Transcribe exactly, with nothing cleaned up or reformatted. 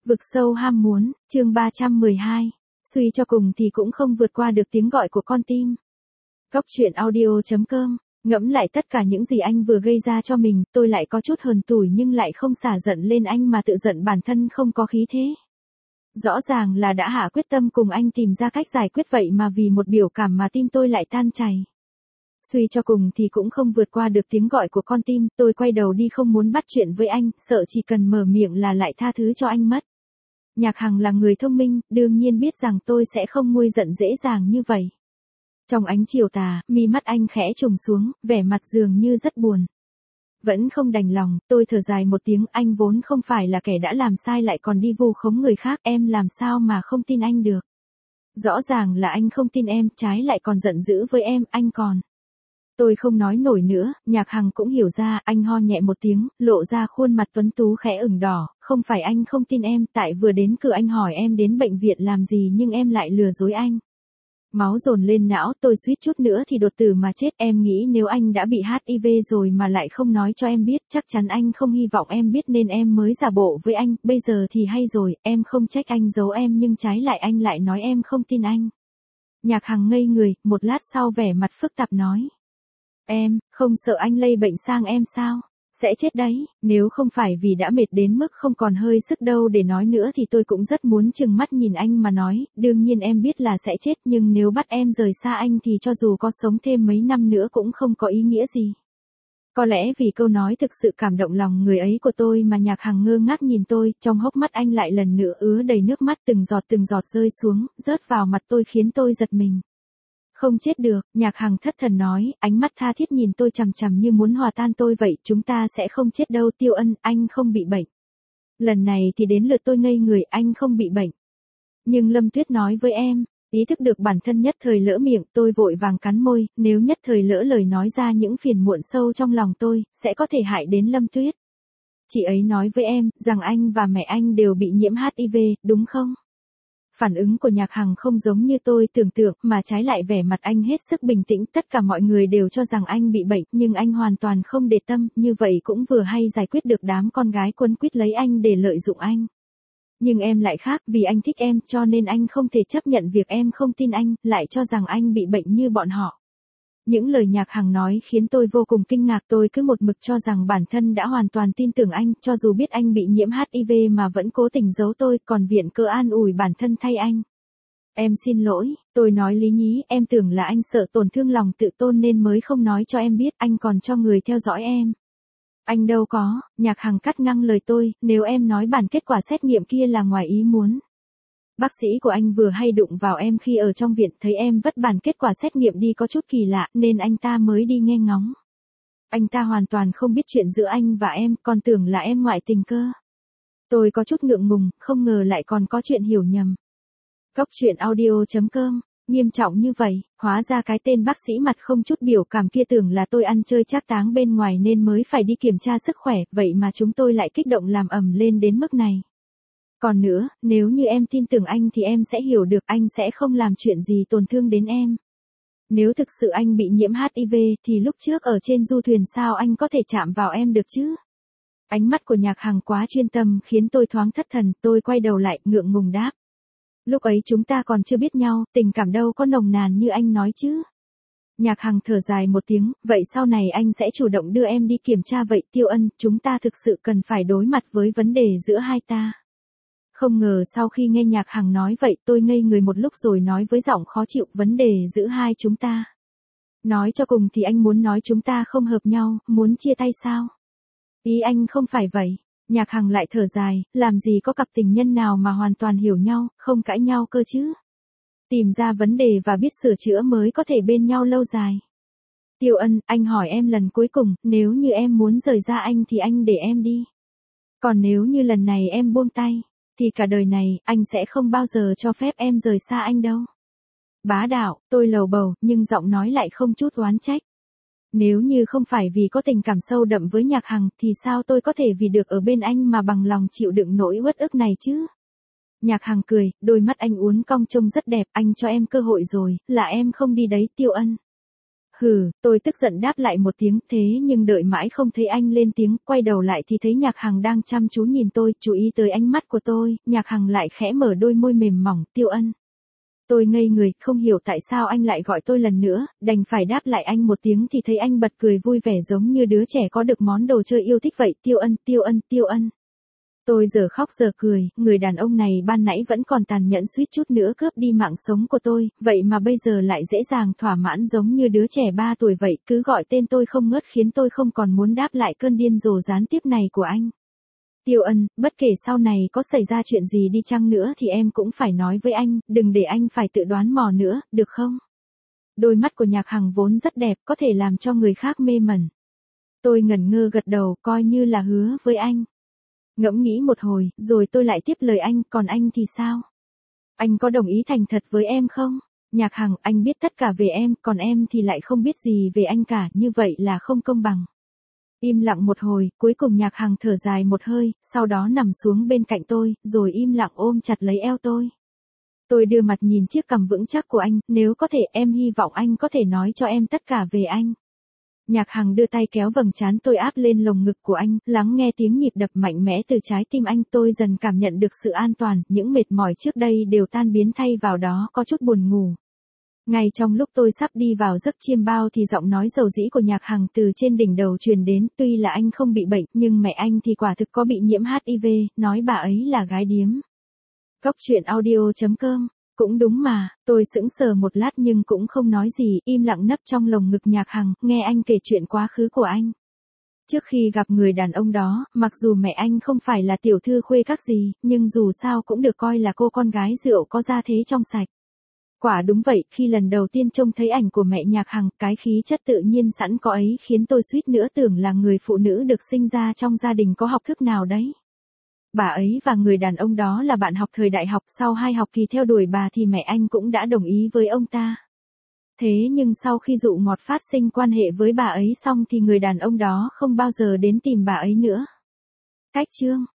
Vực sâu ham muốn, chương ba trăm mười hai. Suy cho cùng thì cũng không vượt qua được tiếng gọi của con tim. Góc truyện audio chấm com. Ngẫm lại tất cả những gì anh vừa gây ra cho mình, tôi lại có chút hờn tủi nhưng lại không xả giận lên anh mà tự giận bản thân không có khí thế. Rõ ràng là đã hạ quyết tâm cùng anh tìm ra cách giải quyết vậy mà vì một biểu cảm mà tim tôi lại tan chảy. Suy cho cùng thì cũng không vượt qua được tiếng gọi của con tim, tôi quay đầu đi không muốn bắt chuyện với anh, sợ chỉ cần mở miệng là lại tha thứ cho anh mất. Nhạc Hằng là người thông minh, đương nhiên biết rằng tôi sẽ không nguôi giận dễ dàng như vậy. Trong ánh chiều tà, mi mắt anh khẽ trùng xuống, vẻ mặt dường như rất buồn. Vẫn không đành lòng, tôi thở dài một tiếng, anh vốn không phải là kẻ đã làm sai lại còn đi vu khống người khác, em làm sao mà không tin anh được. Rõ ràng là anh không tin em, trái lại còn giận dữ với em, anh còn. Tôi không nói nổi nữa, Nhạc Hằng cũng hiểu ra, anh ho nhẹ một tiếng, lộ ra khuôn mặt tuấn tú khẽ ửng đỏ, không phải anh không tin em, tại vừa đến cửa anh hỏi em đến bệnh viện làm gì nhưng em lại lừa dối anh. Máu dồn lên não, tôi suýt chút nữa thì đột tử mà chết, em nghĩ nếu anh đã bị hát i vê rồi mà lại không nói cho em biết, chắc chắn anh không hy vọng em biết nên em mới giả bộ với anh, bây giờ thì hay rồi, em không trách anh giấu em nhưng trái lại anh lại nói em không tin anh. Nhạc Hằng ngây người, một lát sau vẻ mặt phức tạp nói. Em, không sợ anh lây bệnh sang em sao? Sẽ chết đấy, nếu không phải vì đã mệt đến mức không còn hơi sức đâu để nói nữa thì tôi cũng rất muốn trừng mắt nhìn anh mà nói, đương nhiên em biết là sẽ chết nhưng nếu bắt em rời xa anh thì cho dù có sống thêm mấy năm nữa cũng không có ý nghĩa gì. Có lẽ vì câu nói thực sự cảm động lòng người ấy của tôi mà Nhạc Hằng ngơ ngác nhìn tôi, trong hốc mắt anh lại lần nữa ứa đầy nước mắt từng giọt từng giọt rơi xuống, rớt vào mặt tôi khiến tôi giật mình. Không chết được, Nhạc Hằng thất thần nói, ánh mắt tha thiết nhìn tôi chằm chằm như muốn hòa tan tôi vậy, chúng ta sẽ không chết đâu Tiêu Ân, anh không bị bệnh. Lần này thì đến lượt tôi ngây người, anh không bị bệnh. Nhưng Lâm Tuyết nói với em, ý thức được bản thân nhất thời lỡ miệng, tôi vội vàng cắn môi, nếu nhất thời lỡ lời nói ra những phiền muộn sâu trong lòng tôi, sẽ có thể hại đến Lâm Tuyết. Chị ấy nói với em, rằng anh và mẹ anh đều bị nhiễm hát i vê, đúng không? Phản ứng của Nhạc Hằng không giống như tôi tưởng tượng, mà trái lại vẻ mặt anh hết sức bình tĩnh, tất cả mọi người đều cho rằng anh bị bệnh, nhưng anh hoàn toàn không để tâm, như vậy cũng vừa hay giải quyết được đám con gái quấn quýt lấy anh để lợi dụng anh. Nhưng em lại khác, vì anh thích em, cho nên anh không thể chấp nhận việc em không tin anh, lại cho rằng anh bị bệnh như bọn họ. Những lời Nhạc Hằng nói khiến tôi vô cùng kinh ngạc, tôi cứ một mực cho rằng bản thân đã hoàn toàn tin tưởng anh, cho dù biết anh bị nhiễm hát i vê mà vẫn cố tình giấu tôi, còn viện cớ an ủi bản thân thay anh. Em xin lỗi, tôi nói lý nhí, em tưởng là anh sợ tổn thương lòng tự tôn nên mới không nói cho em biết, anh còn cho người theo dõi em. Anh đâu có, Nhạc Hằng cắt ngang lời tôi, nếu em nói bản kết quả xét nghiệm kia là ngoài ý muốn. Bác sĩ của anh vừa hay đụng vào em khi ở trong viện, thấy em vất bản kết quả xét nghiệm đi có chút kỳ lạ, nên anh ta mới đi nghe ngóng. Anh ta hoàn toàn không biết chuyện giữa anh và em, còn tưởng là em ngoại tình cơ. Tôi có chút ngượng ngùng, không ngờ lại còn có chuyện hiểu nhầm. Góc truyện audio chấm com, nghiêm trọng như vậy, hóa ra cái tên bác sĩ mặt không chút biểu cảm kia tưởng là tôi ăn chơi trác táng bên ngoài nên mới phải đi kiểm tra sức khỏe, vậy mà chúng tôi lại kích động làm ầm lên đến mức này. Còn nữa, nếu như em tin tưởng anh thì em sẽ hiểu được anh sẽ không làm chuyện gì tổn thương đến em. Nếu thực sự anh bị nhiễm hát i vê thì lúc trước ở trên du thuyền sao anh có thể chạm vào em được chứ? Ánh mắt của Nhạc Hằng quá chuyên tâm khiến tôi thoáng thất thần, tôi quay đầu lại ngượng ngùng đáp. Lúc ấy chúng ta còn chưa biết nhau, tình cảm đâu có nồng nàn như anh nói chứ. Nhạc Hằng thở dài một tiếng, vậy sau này anh sẽ chủ động đưa em đi kiểm tra vậy Tiêu Ân, chúng ta thực sự cần phải đối mặt với vấn đề giữa hai ta. Không ngờ sau khi nghe Nhạc Hằng nói vậy tôi ngây người một lúc rồi nói với giọng khó chịu, vấn đề giữa hai chúng ta. Nói cho cùng thì anh muốn nói chúng ta không hợp nhau, muốn chia tay sao? Ý anh không phải vậy. Nhạc Hằng lại thở dài, làm gì có cặp tình nhân nào mà hoàn toàn hiểu nhau, không cãi nhau cơ chứ. Tìm ra vấn đề và biết sửa chữa mới có thể bên nhau lâu dài. Tiêu Ân, anh hỏi em lần cuối cùng, nếu như em muốn rời ra anh thì anh để em đi. Còn nếu như lần này em buông tay, thì cả đời này, anh sẽ không bao giờ cho phép em rời xa anh đâu. Bá đạo, tôi lầu bầu, nhưng giọng nói lại không chút oán trách. Nếu như không phải vì có tình cảm sâu đậm với Nhạc Hằng, thì sao tôi có thể vì được ở bên anh mà bằng lòng chịu đựng nỗi uất ức này chứ? Nhạc Hằng cười, đôi mắt anh uốn cong trông rất đẹp, anh cho em cơ hội rồi, là em không đi đấy Tiêu Ân. Hừ, tôi tức giận đáp lại một tiếng, thế nhưng đợi mãi không thấy anh lên tiếng, quay đầu lại thì thấy Nhạc Hằng đang chăm chú nhìn tôi, chú ý tới ánh mắt của tôi, Nhạc Hằng lại khẽ mở đôi môi mềm mỏng, Tiêu Ân. Tôi ngây người, không hiểu tại sao anh lại gọi tôi lần nữa, đành phải đáp lại anh một tiếng thì thấy anh bật cười vui vẻ giống như đứa trẻ có được món đồ chơi yêu thích vậy, Tiêu Ân, Tiêu Ân, Tiêu Ân. Tôi giờ khóc giờ cười, người đàn ông này ban nãy vẫn còn tàn nhẫn suýt chút nữa cướp đi mạng sống của tôi, vậy mà bây giờ lại dễ dàng thỏa mãn giống như đứa trẻ ba tuổi vậy, cứ gọi tên tôi không ngớt khiến tôi không còn muốn đáp lại cơn điên rồ gián tiếp này của anh. Tiêu Ân, bất kể sau này có xảy ra chuyện gì đi chăng nữa thì em cũng phải nói với anh, đừng để anh phải tự đoán mò nữa, được không? Đôi mắt của Nhạc Hằng vốn rất đẹp, có thể làm cho người khác mê mẩn. Tôi ngẩn ngơ gật đầu, coi như là hứa với anh. Ngẫm nghĩ một hồi, rồi tôi lại tiếp lời anh, còn anh thì sao? Anh có đồng ý thành thật với em không? Nhạc Hằng, anh biết tất cả về em, còn em thì lại không biết gì về anh cả, như vậy là không công bằng. Im lặng một hồi, cuối cùng Nhạc Hằng thở dài một hơi, sau đó nằm xuống bên cạnh tôi, rồi im lặng ôm chặt lấy eo tôi. Tôi đưa mặt nhìn chiếc cằm vững chắc của anh, nếu có thể em hy vọng anh có thể nói cho em tất cả về anh. Nhạc Hằng đưa tay kéo vầng trán tôi áp lên lồng ngực của anh, lắng nghe tiếng nhịp đập mạnh mẽ từ trái tim anh, tôi dần cảm nhận được sự an toàn, những mệt mỏi trước đây đều tan biến thay vào đó có chút buồn ngủ. Ngay trong lúc tôi sắp đi vào giấc chiêm bao thì giọng nói dầu dĩ của Nhạc Hằng từ trên đỉnh đầu truyền đến, tuy là anh không bị bệnh, nhưng mẹ anh thì quả thực có bị nhiễm hát i vê, nói bà ấy là gái điếm. Cốc truyện audio chấm com. Cũng đúng mà, tôi sững sờ một lát nhưng cũng không nói gì, im lặng nấp trong lồng ngực Nhạc Hằng, nghe anh kể chuyện quá khứ của anh. Trước khi gặp người đàn ông đó, mặc dù mẹ anh không phải là tiểu thư khuê các gì, nhưng dù sao cũng được coi là cô con gái rượu có gia thế trong sạch. Quả đúng vậy, khi lần đầu tiên trông thấy ảnh của mẹ Nhạc Hằng, cái khí chất tự nhiên sẵn có ấy khiến tôi suýt nữa tưởng là người phụ nữ được sinh ra trong gia đình có học thức nào đấy. Bà ấy và người đàn ông đó là bạn học thời đại học, sau hai học kỳ theo đuổi bà thì mẹ anh cũng đã đồng ý với ông ta. Thế nhưng sau khi dụ ngọt phát sinh quan hệ với bà ấy xong thì người đàn ông đó không bao giờ đến tìm bà ấy nữa. Cách chương